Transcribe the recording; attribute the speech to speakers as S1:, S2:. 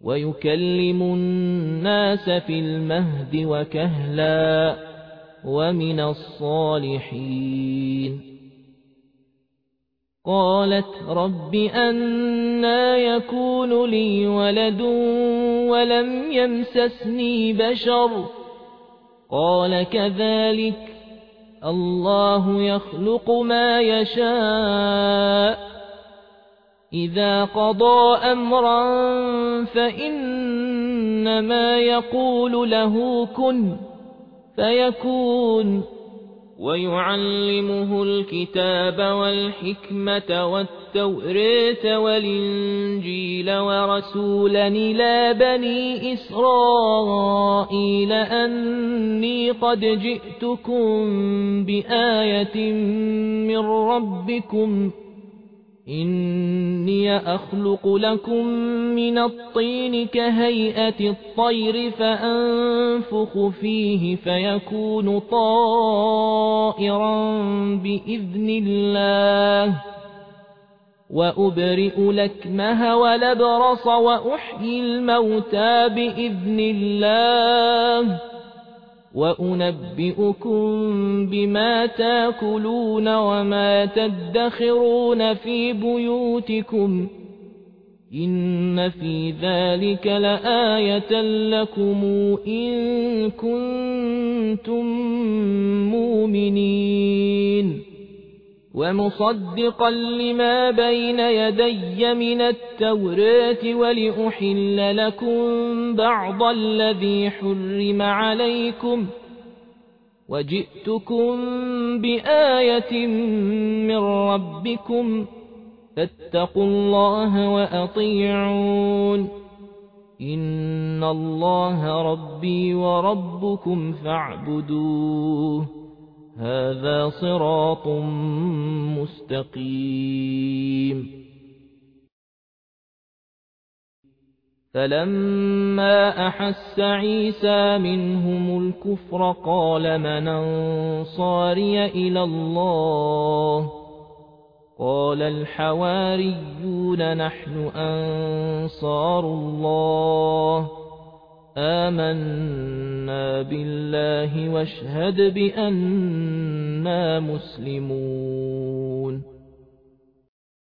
S1: ويكلم الناس في المهد وكهلا ومن الصالحين. قالت رب أنى يكون لي ولد ولم يمسسني بشر قال كذلك الله يخلق ما يشاء إذا قضى أمرا فإنما يقول له كن فيكون. ويعلمه الكتاب والحكمة والتوراة والإنجيل ورسولا إلى بني إسرائيل أني قد جئتكم بآية من ربكم إني أخلق لكم من الطين كهيئة الطير فأنفخ فيه فيكون طائرا بإذن الله وأبرئ الأكمه والأبرص وأحيي الموتى بإذن الله وأنبئكم بما تاكلون وما تدخرون في بيوتكم إن في ذلك لآية لكم إن كنتم مؤمنين. ومصدقا لما بين يدي من التوراة ولأحل لكم بعض الذي حرم عليكم وجئتكم بآية من ربكم فاتقوا الله وأطيعون إن الله ربي وربكم فاعبدوه هذا صراط مستقيم. فلما أحس عيسى منهم الكفر قال من أنصاري إلى الله قال الحواريون نحن أنصار الله آمنا بالله واشهد بأننا مسلمون.